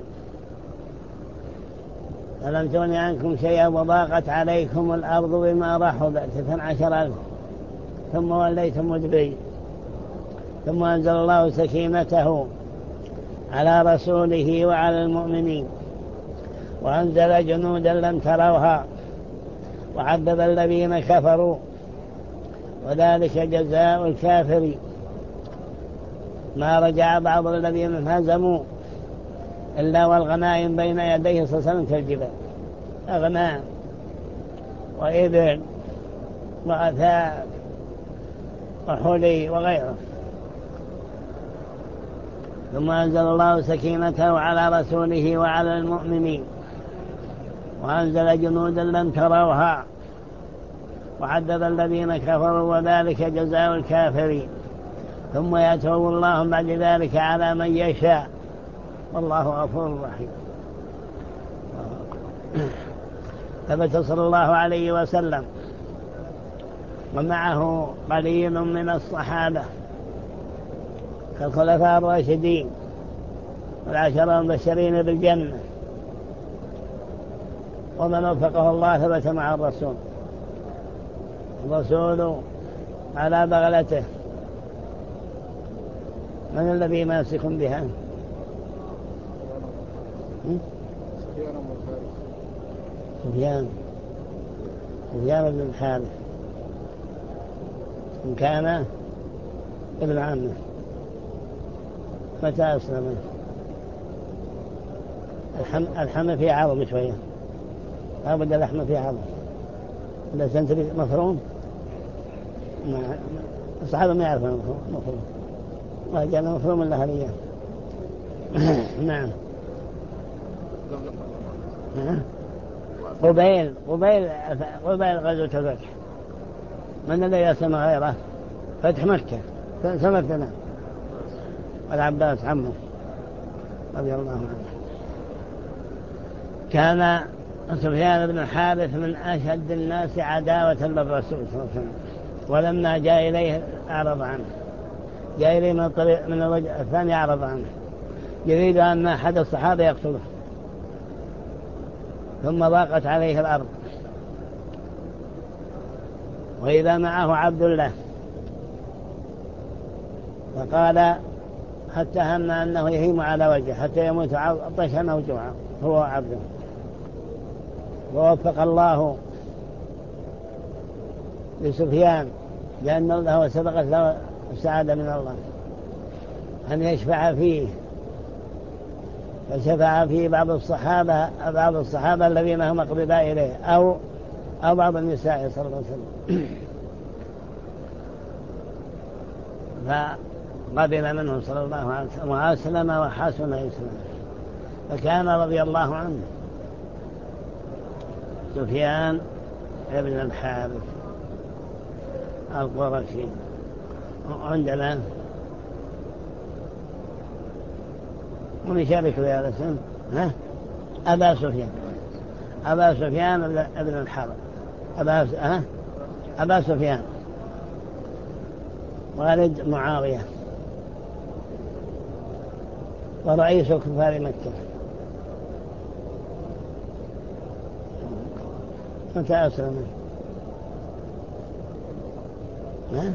فلم تغني عنكم شيئا وضاقت عليكم الأرض بما رحبت اثني عشر ألف ثم وليتم مدبرين. ثم أنزل الله سكينته على رسوله وعلى المؤمنين وأنزل جنودا لم تروها وعذب الذين كفروا وذلك جزاء الكافر. ما رجع بعض الذين انهزموا إلا والغنائم بين يديه صلى الله عليه وسلم كالجبال، أغنام وإبل وأثاب وحلي وغيره. ثم أنزل الله سكينته على رسوله وعلى المؤمنين وأنزل جنودا لم تروها وعذب الذين كفروا وذلك جزاء الكافرين ثم يتوب الله بعد ذلك على من يشاء والله غفور رحيم. ثبت صلى الله عليه وسلم ومعه قليل من الصحابة كالخلفاء الراشدين والعشرة المبشرين بالجنة، ومن وفقه الله ثبت مع الرسول. الرسول على بغلته، من الذي ماسك بها؟ سفيان سفيان بن الحارث إن كان ابن عمه. متى أسلم؟ الحم في عظم شوية، أبدا اللحم في عظم. إذا سنتري مفروم الصحابة ما يعرفون مفروم، وجاء مفروم الله هليا. نعم. قبيل قبيل قبيل غزوة الفتح. من الذي يسمى غيره؟ فتح مكة سنتنا، والعباس عمه رضي الله عنه. كان سفيان بن الحارث من أشد الناس عداوة للرسول صلى الله عليه وسلم، ولما جاء إليه أعرض عنه، جاء إليه من الطريق من الرجل الثاني أعرض عنه، يريد أن أحد الصحابة يقتله. ثم ضاقت عليه الأرض وإذا معه عبد الله، فقال حتى هم أنه يهيم على وجهه حتى يموت طشنا وجوعا هو عبده. ووفق الله لسفيان لأن الله سبقت له السعادة من الله أن يشفع فيه، فشفع فيه بعض الصحابة بعض الصحابة الذين هم أقرباء إليه أو أو بعض النساء صلى الله عليه وسلم، فقبل منه صلى الله عليه وسلم وأسلم وحسن إسلامه. فكان رضي الله عنه سفيان ابن الحارث القرشي. عندنا من يشارك في هذا الاسم؟ ها؟ أبا سفيان أبا سفيان ابن الحارث أبا ها؟ أبا سفيان والد معاوية ورئيس كفار مكة. متى أسلم؟ ها؟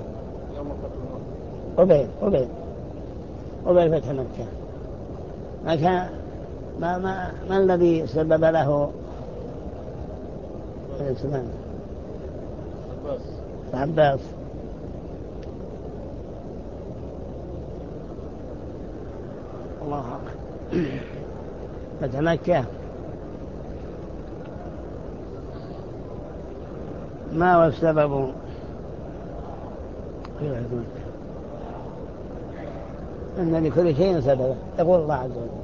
قبيل قبيل قبيل فتح مكة. ما كان ما ما ما الذي سبب له الإسلام؟ عباس عباس الله فتح مكة. ما هو السبب؟ أن لكل شيء سببه، يقول الله عز وجل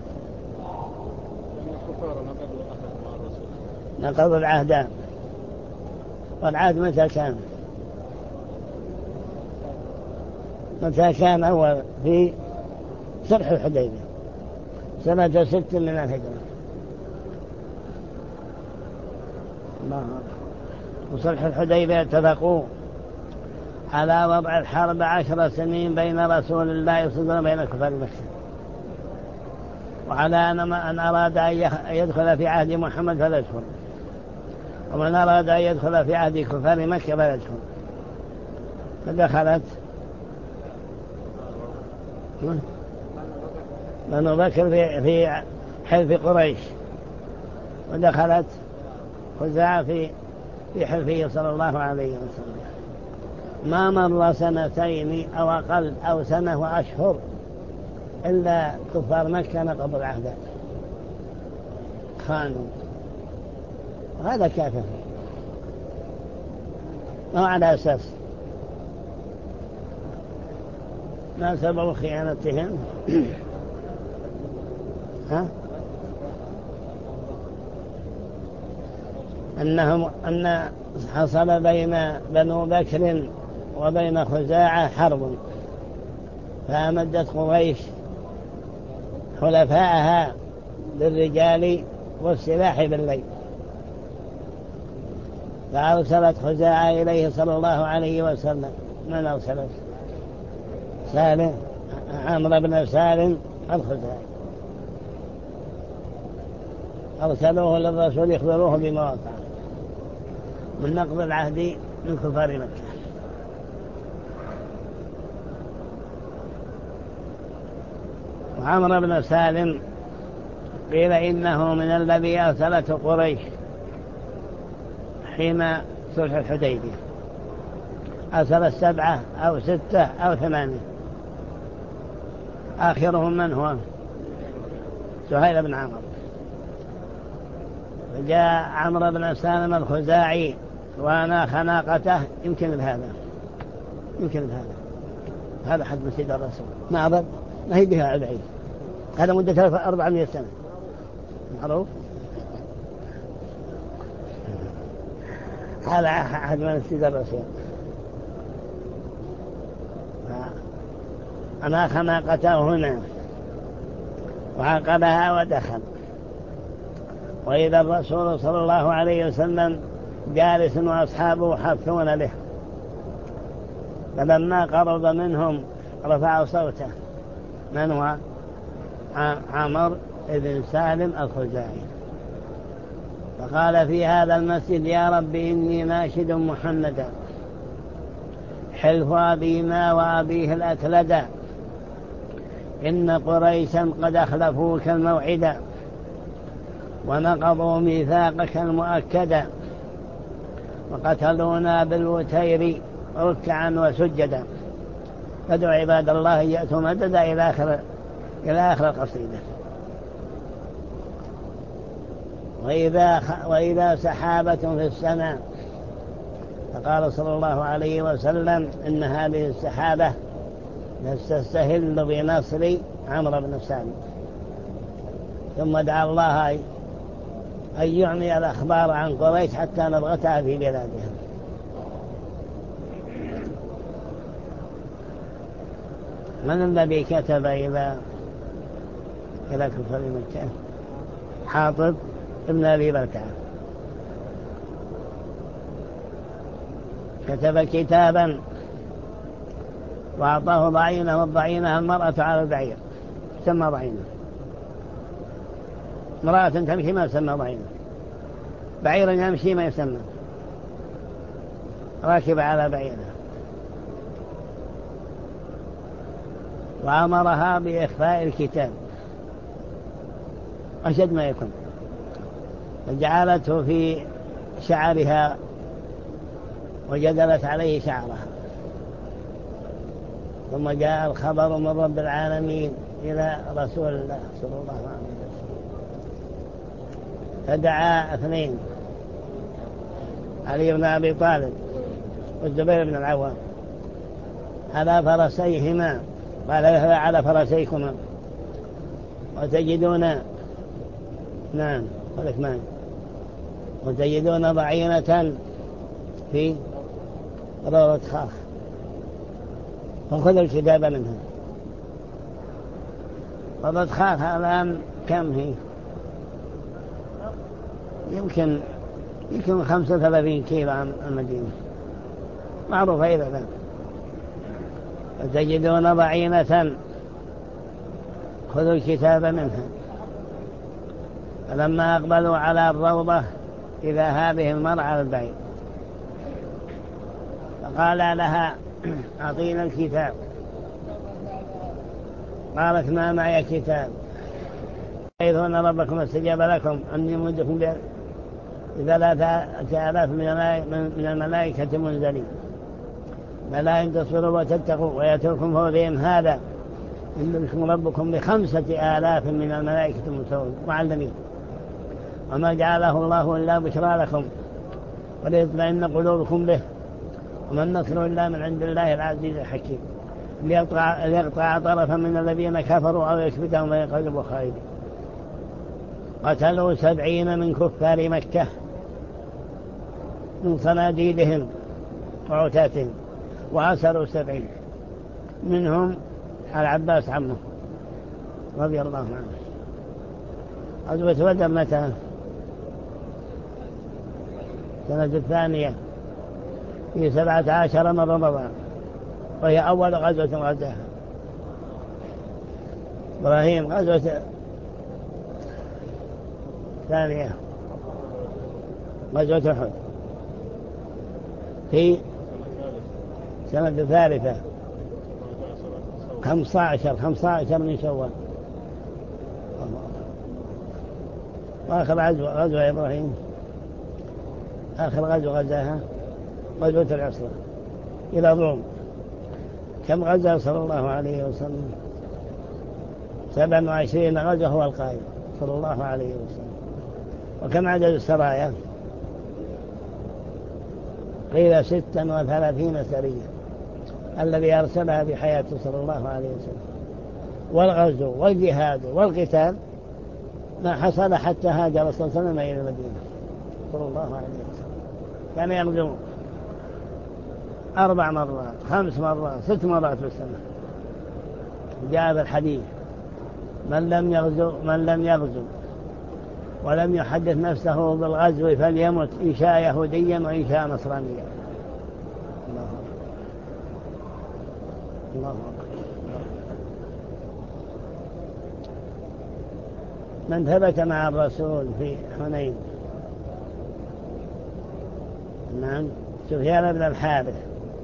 نقضوا العهد. والعهد متى كان؟ متى كان؟ أول في صلح الحديبية سنة ست من الهجرة. وصلح الحديبية اتفقوا على وضع الحرب عشر سنين بين رسول الله صلى الله عليه وسلم وبين كفار مكة، وعلى أن أراد أن يدخل في عهد محمد فليدخل، ومن أراد أن يدخل في عهد كفار مكة فليدخل. فدخلت بنو بكر في في حلف قريش، ودخلت خزاعة في في حلفه صلى الله عليه وسلم. ما مر سنتين أو أقل أو سنة وأشهر إلا كفار مكة نقضوا العهد خانوا، وهذا كافر، ما على أساس ما سبب خيانتهم. ها؟ أنهم أن حصل بين بنو بكر وبين خزاعة حرب، فأمدت قريش حلفاءها بالرجال والسلاح بالليل، فأرسلت خزاعة إليه صلى الله عليه وسلم. من أرسلت؟ سالم، عمرو بن سالم الخزاعي، أرسلوه للرسول يخبروه بما وقع من نقض العهد من كفار مكة. وعمرو بن سالم قيل إنه من الذي أرسلته قريش حين صلح الحديبية، أرسل السبعة أو ستة أو ثمانية، آخرهم من هو؟ سهيل بن عمرو. فجاء عمرو بن سالم الخزاعي وأنا خناقته، يمكن بهذا يمكن بهذا هذا حد مسجد الرسول، ما أبد ما هي بها عبعيد، هذا مدة أربعمائة سنة معروف. هذا حد مسجد الرسول، أنا خناقته هنا وعقبها ودخل، وإذا الرسول صلى الله عليه وسلم جالس وأصحابه حفون له، فلما قرب منهم رفع صوته. من هو؟ عمرو بن سالم الخزاعي، فقال في هذا المسجد: يا رب إني ناشد محمدا حلف أبينا وأبيه الأكلدا، إن قريشا قد أخلفوك الموعدا ونقضوا ميثاقك المؤكدا، وقتلونا بالوتير ركعا وسجدا، فادعوا عباد الله يأتوا مددا إلى آخر إلى آخر القصيدة. وإذا, وإذا سحابة في السماء، فقال صلى الله عليه وسلم: إن هذه السحابة تستهل بنصر عمرو بن سالم. ثم دعا الله أن يعمي الأخبار عن قريش حتى نبغتها في بلادهم. من الذي كتب إلى إلى كفر مكة؟ حاطب ابن أبي بلتعة كتب كتابا وأعطاه ضعينه، والضعينة المرأة على البعير، سمى ضعينه. امرأة تمشي ما يسمى ضعينه، بعير يمشي ما يسمى، راكب على بعيره. وأمرها بإخفاء الكتاب أشد ما يكون، فجعلته في شعرها وجدلت عليه شعرها. ثم جاء الخبر من رب العالمين إلى رسول الله صلى الله عليه وسلم، فدعا اثنين: علي بن أبي طالب والزبير بن العوام، على فرسيهما، قال: له على فرسيكما، وتجدون نعم ولكمان وتجدون ضعينة في روضة خاخ، فخذوا الكتاب منها. روضة خاخ الآن كم هي؟ يمكن يمكن خمسة وثلاثين كيلو عن المدينة، معروفة إذا ذا. وتجدون ضعينة خذوا الكتاب منها. فلما أقبلوا على الروضة إذا هذه المرأة على البعير، فقال لها: أعطينا الكتاب. قالت: ما معي كتاب. إذن ربكم استجاب لكم أني مدكم بثلاثة آلاف من الملائكة منزلين، بلى إن تصبروا وتتقوا ويأتوكم فوزهم هذا يمدكم ربكم بخمسة آلاف من الملائكة معلمين وما جعله الله إلا بشرى لكم وليطمئن قلوبكم به وما النصر إلا من عند الله العزيز الحكيم ليقطع, ليقطع طرفا من الذين كفروا أو يكبتهم وينقلبوا خائبين. قتلوا سبعين من كفار مكة من صناديدهم وعتاتهم وأسروا سبعين منهم العباس عمه رضي الله عنه. غزوة بدر متى؟ سنة الثانية في سبعة عشر من رمضان وهي أول غزوة غزاها إبراهيم. غزوة ثانية غزوة أحد في سنة الثالثة خمسة عشر خمسة عشر من شوال. وآخر غزوة غزوة إبراهيم آخر غزوة غزاها غزوة العسرة إلى روم. كم غزا صلى الله عليه وسلم؟ سبع وعشرين غزوة هو القائد صلى الله عليه وسلم. وكم عدد السرايا؟ قيل ستا وثلاثين سرية الذي أرسلها بحياته صلى الله عليه وسلم. والغزو والجهاد والقتال ما حصل حتى هاجر صلى الله عليه وسلم إلى المدينة صلى الله عليه وسلم. كان يغزو أربع مرات خمس مرات ست مرات في السنة. جاء بالحديث من لم يغزو من لم يغزو ولم يحدث نفسه بالغزو فليمت إن شاء يهوديا وإن شاء نصرانيا. الله الله أكبر. من ثبت مع الرسول في حنين؟ نعم سفيان بن الحارث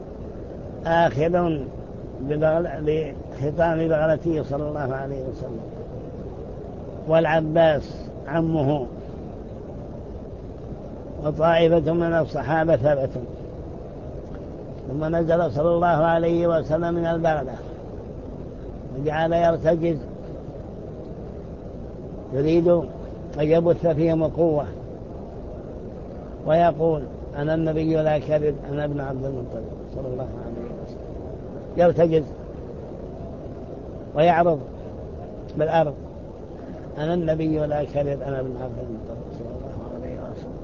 آخذ بخطام بغلتي صلى الله عليه وسلم. والعباس عمه وطائفة من الصحابة ثبتوا. ثم نزل صلى الله عليه وسلم من البغلة وجعل يرتجز يريد أن يبث فيهم القوة ويقول أنا النبي لا كذب أنا ابن عبد المطلب صلى الله عليه وسلم. يرتجز ويعرض بالأرض أنا النبي لا كذب أنا ابن عبد المطلب صلى الله عليه وسلم.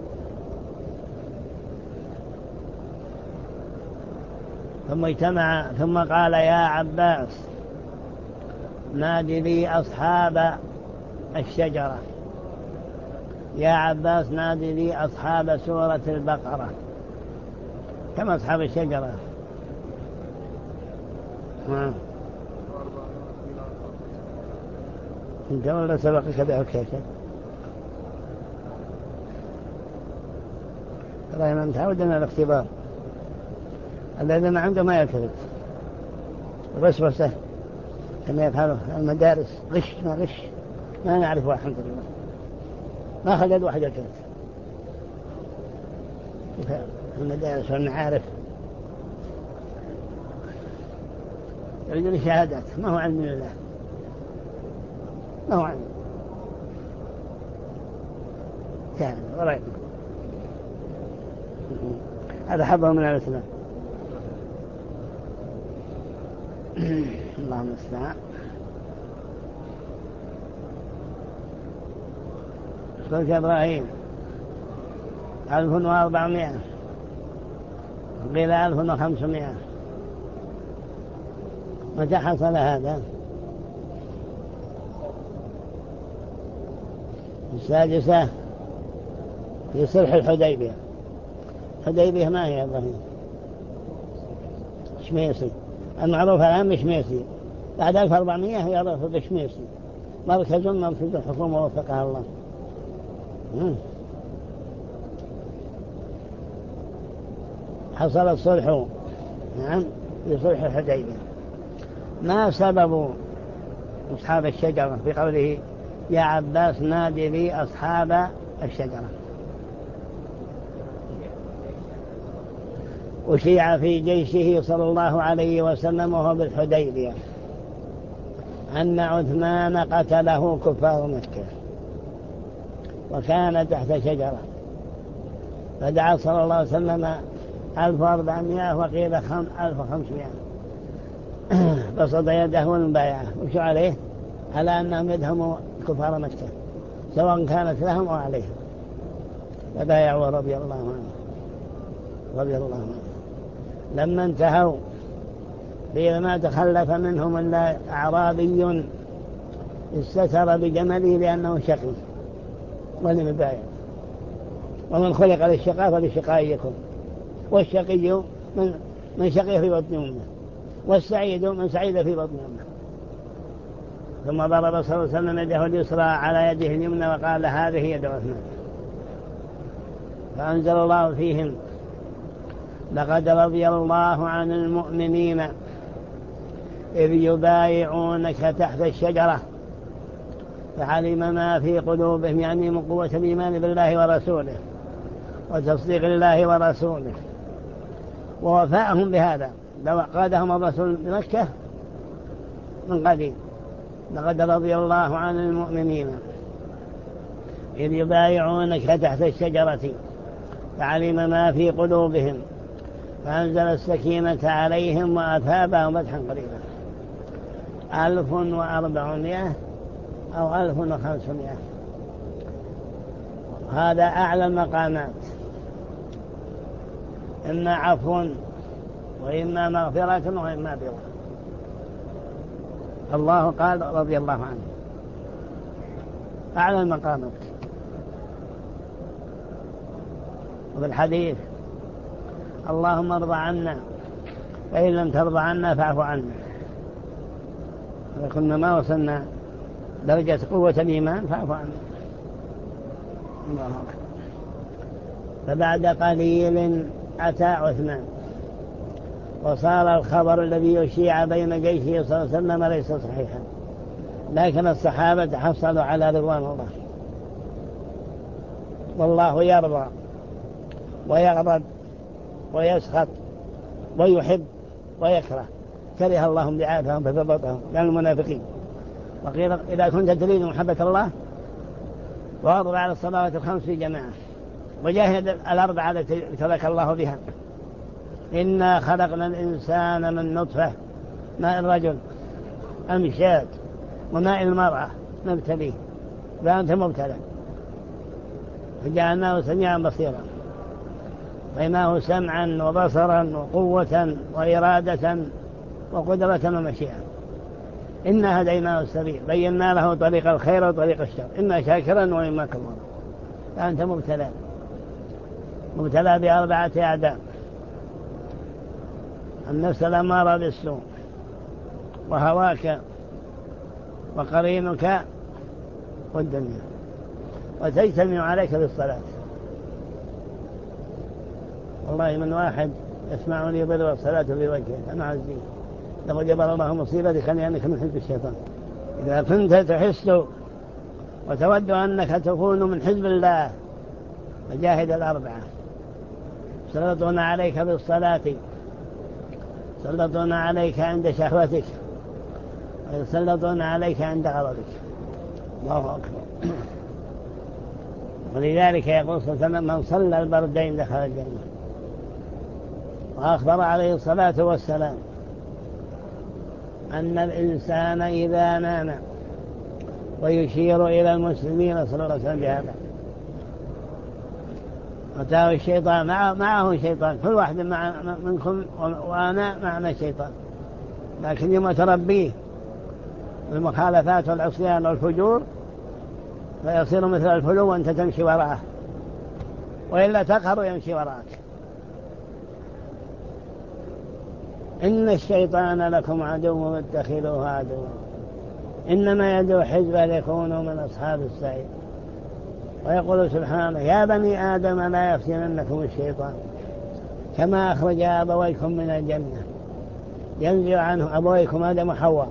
ثم اجتمع ثم قال يا عباس نادي لي أصحاب الشجرة. يا عباس نادي لي أصحاب سورة البقرة. كم أصحاب الشجرة؟ ها انت ولا سبقك بحكيك؟ ترى ما متعود على الاختبار. الذي ما عنده ما يلتفت وسوسة كما يفعله المدارس غش ما غش ما نعرف. الحمد لله ما خلد واحد يلتفت المدارس والمعارف يريدون الشهادات ما هو علم الله ما هو علم كان ورأينا هذا حظه من الإسلام. اللهم استعان. قلت إبراهيم ألف وأربعمائة قيل ألف وخمسمائة. متى حصل هذا؟ السادسة في صلح الحديبية. الحديبية ما هي إبراهيم؟ شميسي المعروف الآن شميسي. بعد ألف وأربعمائة يعرف بشميسي مركز مركز الحكومة وفقها الله. حصل الصلح نعم في صلح الحديبية. ما سبب أصحاب الشجرة في قوله يا عباس نادي لي أصحاب الشجرة؟ أشيع في جيشه صلى الله عليه وسلم وهو بالحديبية أن عثمان قتله كفار مكة وكان تحت شجرة، فدعا صلى الله عليه وسلم ألف وأربعمائة وقيل ألف وخمسمائة بسط يده المبايعة وشو عليه على أنهم يدهموا كفار مكة سواء كانت لهم أو عليهم، فبايعوا رضي الله عنه رضي الله عنه. لما انتهوا بإذا ما تخلف منهم إلا أعرابي استتر بجمله لأنه شقي ولم يبايع، ومن خلق للشقاء فللشقاء يكون، والشقي من, من شقي في بطن أمه، والسعيد من سعيد في بطن أمه. ثم ضرب صلى الله عليه وسلم يده اليسرى على يده اليمنى وقال هذه يد عثمان، فأنزل الله فيهم لقد رضي الله عن المؤمنين إذ يبايعونك تحت الشجرة فعلم ما في قلوبهم، يعني من قوة الإيمان بالله ورسوله وتصديق الله ورسوله ووفائهم بهذا. لو قادهم الرسول بمكة من قديم. لقد رضي الله عن المؤمنين إذ يبايعونك تحت الشجرة فعلم ما في قلوبهم فأنزل السكينة عليهم وأثابهم فتحا قريبا. ألف وأربعمائة أو ألف وخمسمائة، هذا أعلى المقامات، إما عفو وإما مغفرة وإما بر. الله قال رضي الله عنه أعلى المقامات. وفي الحديث اللهم ارضى عنا فإن لم ترضى عنا فاعف عنا. كنا ما وصلنا درجة قوة الإيمان فاعف عنا. الله أكبر. فبعد قليل أتى عثمان وصار الخبر الذي يشيع بين جيشه صلى الله عليه وسلم ليس صحيحا، لكن الصحابة حصلوا على رضوان الله. والله يرضى ويغضب ويسخط ويحب ويكره، كره الله انبعاثهم فثبطهم لأن المنافقين. وقيل إذا كنت تريد محبة الله واظب على الصلوات الخمس في جماعة وجاهد الأربعة التي ترك الله بها. إنا خلقنا الإنسان من نطفة ماء الرجل أمشاد وماء المرأة نبتليه فأنت مبتلى فجعلناه سميعا بصيرا، وإناه سمعا وبصرا وقوة وإرادة وقدرة ومشيئة. إنا هديناه السبيل بينا له طريق الخير وطريق الشر، إما شاكرا وإما كفورا. فأنت مبتلى مبتلى بأربعة أعداء: النفس الأمارة بالسوء وهواك وقرينك والدنيا، وتجتمع عليك بالصلاة. والله من واحد يسمعني ضرب الصلاة في وجهه أنا عزيز لو جبر الله مصيبتك لأنك من حزب الشيطان. إذا كنت تحس وتود أنك تكون من حزب الله فجاهد الأربعة: سلطون عليك بالصلاة، سلطون عليك عند شهوتك، ويسلطون عليك عند غضبك. الله أكبر. ولذلك يقول صلى الله عليه وسلم: من صلى البردين دخل الجنة. وأخبر عليه الصلاة والسلام أن الإنسان إذا نام، ويشير إلى المسلمين صلى الله عليه وسلم بهذا. أتاه الشيطان، معه شيطان، كل واحد مع منكم وأنا معنا الشيطان، لكن يوم تربيه المخالفات والعصيان والفجور فيصير مثل الفلو وأنت تمشي وراءه، وإلا تقهر يمشي وراءك. إن الشيطان لكم عدو فاتخذوه عدوا إنما يدعو حزبه ليكونوا من أصحاب السعير. ويقول سبحانه: يا بني آدم لا يفتننكم الشيطان كما أخرج أبويكم من الجنة ينزع عنه أبويكم آدم وحواء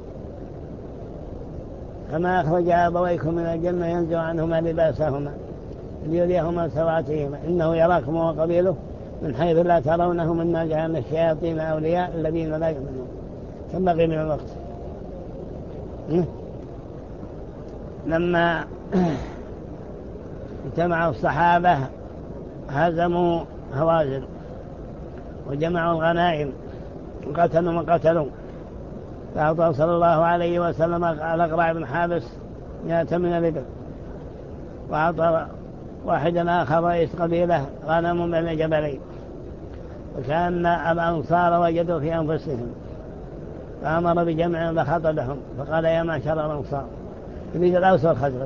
كما أخرج أبويكم من الجنة ينزع عنهما لباسهما ليريهما سواتهما إنه يراكم وقبيله من حيث لا ترونهم إنا جعلنا الشياطين أولياء الذين لا يؤمنون. كم بقي من الوقت؟ لما اجتمع الصحابة هزموا هوازن وجمعوا الغنائم وقتلوا من قتلوا، فأعطى صلى الله عليه وسلم على الأقرع بن حابس مئة من الإبل، وأعطى واحدا آخر رئيس قبيلة غنم بين جبلين. وكان الأنصار وجدوا في أنفسهم فأمر بجمع فخطبهم فقال: يا معشر الأنصار، يريد الأوس والخزرج،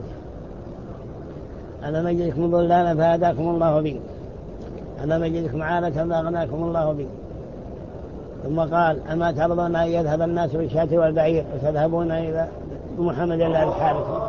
ألم أجدكم ضلالا فهداكم الله بي، ألم أجدكم عالة فأغناكم الله بي. ثم قال: أما ترضون أن يذهب الناس بالشاة والبعير وتذهبون إلى محمد الله الحارث؟